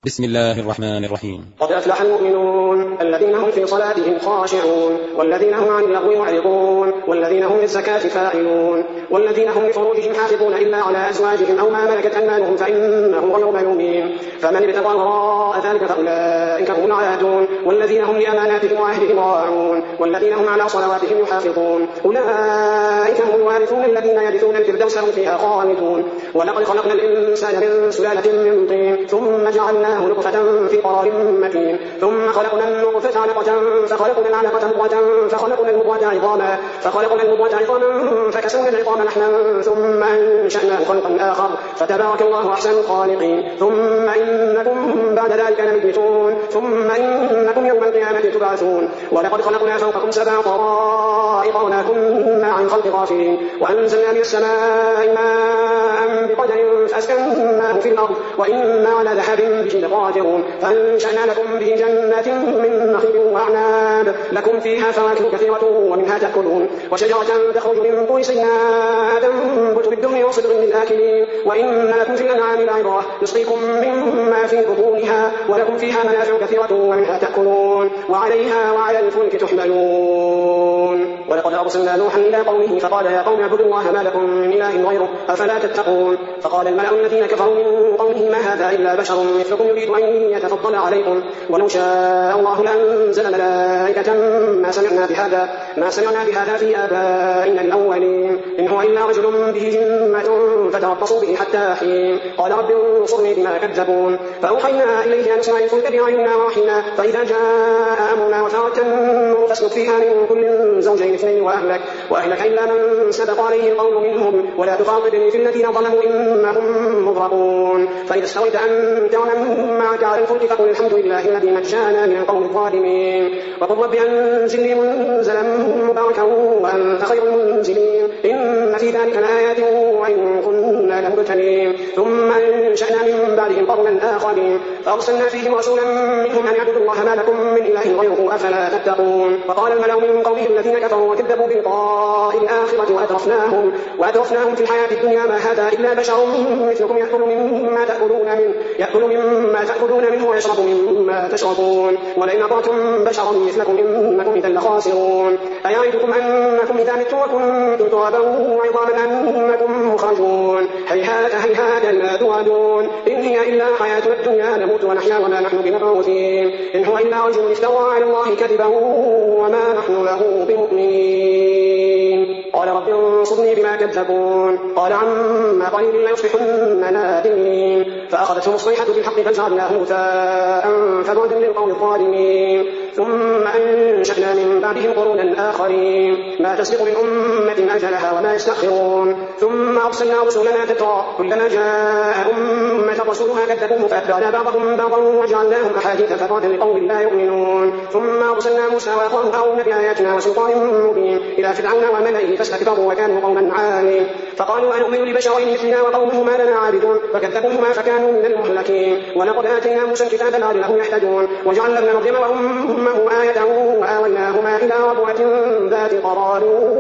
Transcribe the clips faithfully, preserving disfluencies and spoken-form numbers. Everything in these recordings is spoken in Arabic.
بسم الله الرحمن الرحيم. قد أفلح المؤمنون الذين هم في صلاتهم خاشعون والذين هم عن اللغو معرضون والذين هم للزكاة فاعلون والذين هم لفروجهم حافظون إلا على أزواجهم أو ما ملكت أيمانهم فإنهم غير ملومين فمن ابتغى وراء ذلك فأولئك هم العادون والذين هم لأماناتهم وعهدهم راعون والذين هم على صلواتهم يحافظون أولئك هم الوارثون الذين يرثون الفردوس هم فيها خالدون. ولقد خلقنا الإنسان من سلالة من طين ثم جعلناه نطفة في قرار مكين ثم خلقنا النطفة علقة فخلقنا العلقة مضغة فخلقنا المضغة عظاما فخلقنا المضغة عظاما فكسونا العظام لحما ثم أنشأناه خلقا آخر فتبارك الله أحسن الخالقين. ثم إنكم بعد ذلك لميتون ثم إنكم يوم القيامة تبعثون. ولقد خلقنا فوقكم سبع طرائق وما كنا عن خلق غافلين وأنزلنا من السماء ماء بقدر فأسكناه في الأرض وإنا على ذهاب به قادرون فأنشأنا لكم به جنات من نخيل وأعناب لكم فيها فواكه كثيرة ومنها تأكلون وشجرة تخرج من طور سيناء تنبت بالدهن وصدر للآكلين وإن لكم في الأنعام لعبرة نسقيكم مما في بطونها ولكم فيها منافع كثيرة ومنها تأكلون وعليها وعلى الفلك تحملون. ولقد أرسلنا نوحا إلى قومه فقال يا قوم اعبدوا الله ما لكم من إله غيره أفلا تتقون. فقال الملأ الذين كفروا من قومه ما هذا إلا بشر مثلكم يريد أن يتفضل عليكم ولو شاء الله لأنزل ملائكة ما سمعنا بهذا ما سمعنا بهذا في آبائنا الأولين إن هو إلا رجل به جنة فتربصوا به حتى حين. قال رب انصرني بما كذبون. فأوحينا إليه أن اصنع الفلك بأعيننا ووحينا فإذا جاء أمرنا وفارت النور فاسلك فيها من كل زوجين اثنين وأهلك وأهلك إلا من سبق عليه القول منهم ولا تخاطبني في الذين ظلموا إنهم مغرقون. فإذا استويت أنت ومن معك على الفلك فقل الحمد لله الذي نجانا من القوم الظالمين وقل رب أنزلني منزلا مباركا وأنت خير المنزلين إن في ذلك لآيات وإن كنا لمبتلين. ثم أنشأنا من بعدهم قرنا آخرين فأرسلنا فيهم رسولا منهم أن يعبدوا الله ما لكم من إله غيره أفلا تتقون. فقال الملأ من قومه الذين كفروا وكذبوا بلقاء الآخرة وأترفناهم وأترفناهم في الحياة الدنيا ما هذا إلا بشر مثلكم يأكل مما تأكلون منه يأكل مما تأكلون منه ويشرب مما تشربون ولئن أطعتم بشرا مثلكم إنكم إذا لخاسرون. أيعدكم أنكم إذا متم وكنتم ترابا وعظاما أنكم مخرجون هيهات هيهات لا توعدون إن هي إلا حياتنا الدنيا نموت ونحيا وما نحن بمبعوثين إن هو إلا رجل افترى على الله كذبا وما نحن له بمؤمنين. قال رب انصرني بما كذبون. قال عما قليل لا يصبحن نادمين فأخذتهم الصيحة بالحق فجعلناهم غثاء فبعدا للقوم الظالمين. ثم أنشأنا من بعدهم قرونا آخرين ما تسبق من أمة أجلها وما يستأخرون. ثم أرسلنا رسلنا تترى كلما جاء أمة رسولها كذبوه فأتبعنا بعضهم بعضا وجعلناهم أحاديث فبعدا لقوم لا يؤمنون. ثم أرسلنا موسى وأخاه هارون بآياتنا وسلطان مبين إلى فرعون وملئه فاستكبروا وكانوا قوما عالين فقالوا أنؤمن لبشرين مثلنا وقومهما لنا عابدون فكذبوهما فكانوا من المهلكين. ولقد آتينا موسى الكتاب لعلهم يهتدون وجعلنا ابن مريم وأمه آية وآويناهما إلى ربوة ذات قرار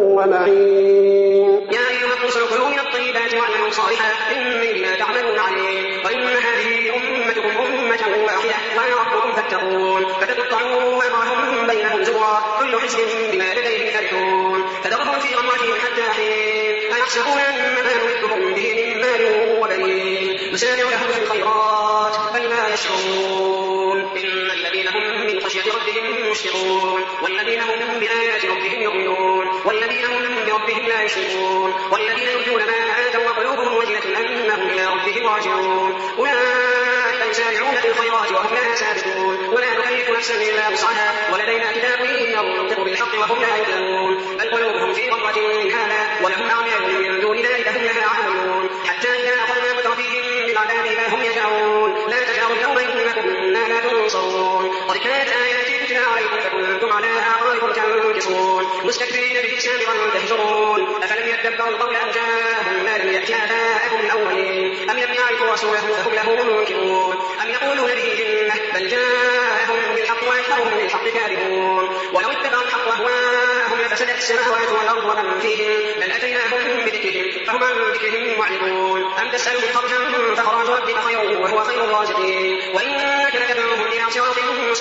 ومعين. يا أيها الرسل كلوا من الطيبات واعملوا صالحا إني بما تعملون عليم وإن هذه أمتكم أمة واحدة وأنا ربكم فاتقون. فتقطعوا أمرهم بينهم زبرا كل حزب بما لديهم فرحون فذرهم في غمرتهم حتى حين أيحسبون أن ما نمدهم به من مال وبنين نسارع لهم في الخيرات بل لا يشعرون. إن الذين هم من خشية ربهم مشفقون والذين هم بآيات ربهم يؤمنون والذين هم بربهم لا يشركون والذين يرجون ما آتوا وقلوبهم وجلة أنهم إلى ربهم راجعون أولئك يسارعون في الخيرات وهم لها سابقون ولا نكلف نفسا إلا وسعها ولدينا كتاب ينطق بالحق وهم لا يظلمون بل قلوبهم في غمرة من هذا ولهم أعمال من دون ذلك هم لها عاملون حتى إذا أخذنا مترفيهم بالعذاب إذا هم يدعون لا تجعلوا اليوم إنكم إنا لا تنصرون قد كانت آياتي تتلى عليكم فكنتم على أعقابكم تنكصون مستكبرين به سامرا تهجرون أفلم يدبروا القول أم جاءهم ما لم يأت آباءكم الأولين أم لم يعرفوا رسوله فهم له منكرون أم يقولون به جنة بل جاءهم بالحق وأكثرهم للحق كارهون ولو اتبعوا الحق أهواءهم لفسدت السماوات والأرض ومن فيهم بل أتيناهم بذكرهم فهم عن ذكرهم معرضون أم تسألهم خرجا فخراج ربك خير وهو خير الرازقين وإن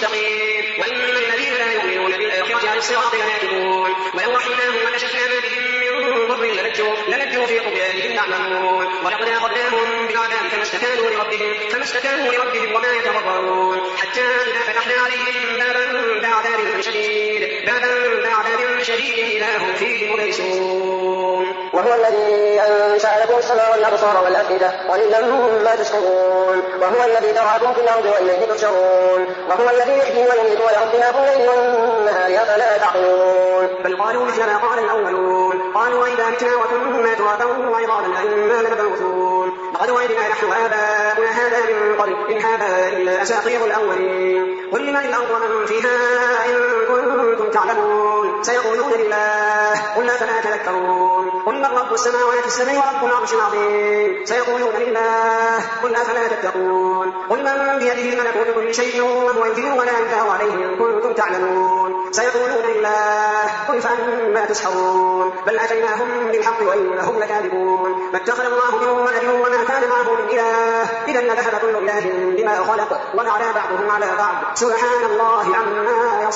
مستقيم وإن الذين لا يؤمنون بالآخرة عن الصراط لناكبون ولو رحمناهم وكشفنا ما بهم من ضر للجوا للجوا في طغيانهم يعمهون ولقد أخذناهم بالعذاب فما استكانوا لربهم فما استكانوا لربهم وما يتضرعون حتى إذا فتحنا عليهم بابا ذا عذاب شديد بابا ذا عذاب شديد إذا هم فيه مبلسون. وهو الذي أنشأ لكم السماء والأبصار والأفئدة قليلا ما تشكرون. وهو الذي ذرأكم في الأرض وإليه تحشرون. وهو الذي يحيي ويميت وله اختلاف الليل والنهار أفلا تعقلون. بل قالوا مثل ما قال الأولون قالوا وإذا متنا وكنا ترابا وعظاما أئنا لمبعوثون لقد وعدنا نحن وآباؤنا هذا من قبل إن هذا إلا أساطير الأولين. قل لمن الأرض ومن فيها إن كنتم تعلمون سيقولون لله قل فلا تذكرون. قل من رب السماوات السبع ورب العرش العظيم سيقولون لله قل أفلا تتقون. قل من بيده ملكوت كل شيء وهو يجير ولا يجار عليه إن كنتم تعلمون سيقولون لله قل فأما تسحرون. بل أتيناهم بالحق وإنهم لكاذبون. ما اتخذ الله من ولد وما كان معه من إله إذا لذهب كل إله بما خلق ولعلى بعضهم على بعض سبحان الله عما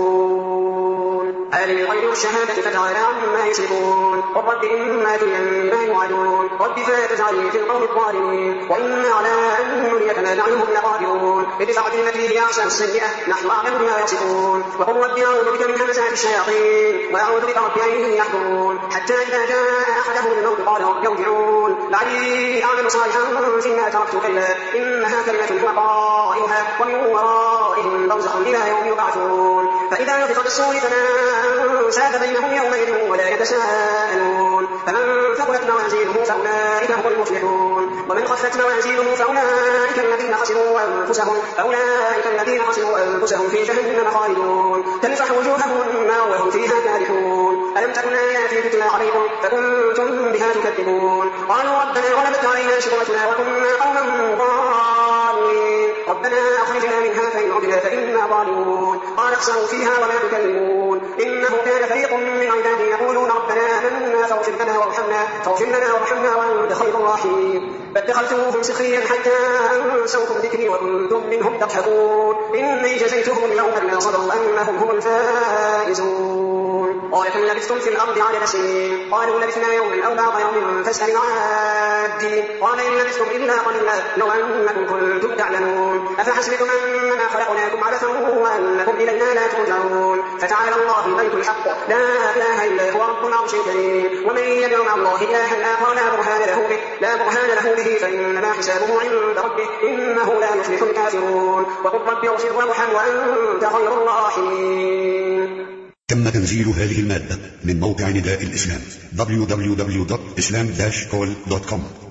يصفون. عالم الغيب والشهادة فتعالى عما يشركون. قل رب إما ترين ما يوعدون رب فلا تجعلني في القوم الظالمين وإنا على أن نريك ما نعلمهم لقادرون. ادفع بالتي هي أحسن السيئة نحن أعلم بما يصفون. وقل رب أعوذ بك من همزات الشياطين وأعوذ بك رب أن يحضرون. حتى إذا جاء أحدهم الموت قال رب ارجعون لعلي أعمل صالحا فيما تركت كلا إنها كلمة هو قائلها ومن ورائهم برزخ إلى يوم يبعثون. فإذا نفخ في الصور فلا أنساب بينهم يومئذ ولا يتساءلون. فمن ثقلت موازينه فأولئك هم المفلحون ومن خفت موازينه فأولئك الذين خسروا أنفسهم فأولئك الذين خسروا أنفسهم في جهنم خالدون تلفح وجوههم النار وهم فيها كالحون. ألم تكن آياتي تتلى عليكم فكنتم بها تكذبون. قالوا ربنا غلبت علينا شقوتنا وكنا قوما ضالين ربنا أخرجنا منها فإن عدنا فإنا ظالمون. قال اخسروا فيها ولا تكلمون إنه كان فريق من عبادي يقولون ربنا آمنا فاغفر لنا وارحمنا فاغفر لنا وارحمنا وأنت خير الراحمين. فاتخذتموهم سخريا حتى أنسوكم ذكري وكنتم منهم تضحكون. إني جزيتهم اليوم بما صبروا أنهم هم الفائزون. قال كم لبثتم في الأرض عدد سنين قالوا لبثنا يوما أو بعض يوم فاسأل العادين. قال إن لبثتم إلا قليلا لو أنكم كنتم تعلمون أفحسبتم أنما خلقناكم عبثا وأنكم إلينا لا ترجعون. فتعالى الله الملك الحق لا إله إلا هو رب العرش الكريم. ومن يدع مع الله إلها آخر لا برهان له به لا برهان له به فإنما حسابه عند ربه إنه لا يفلح الكافرون. وقل رب اغفر وارحم وأنت خير الراحمين. تم تنزيل هذه المادة من موقع نداء الإسلام دبليو دبليو دبليو دوت إسلام داش كول دوت كوم.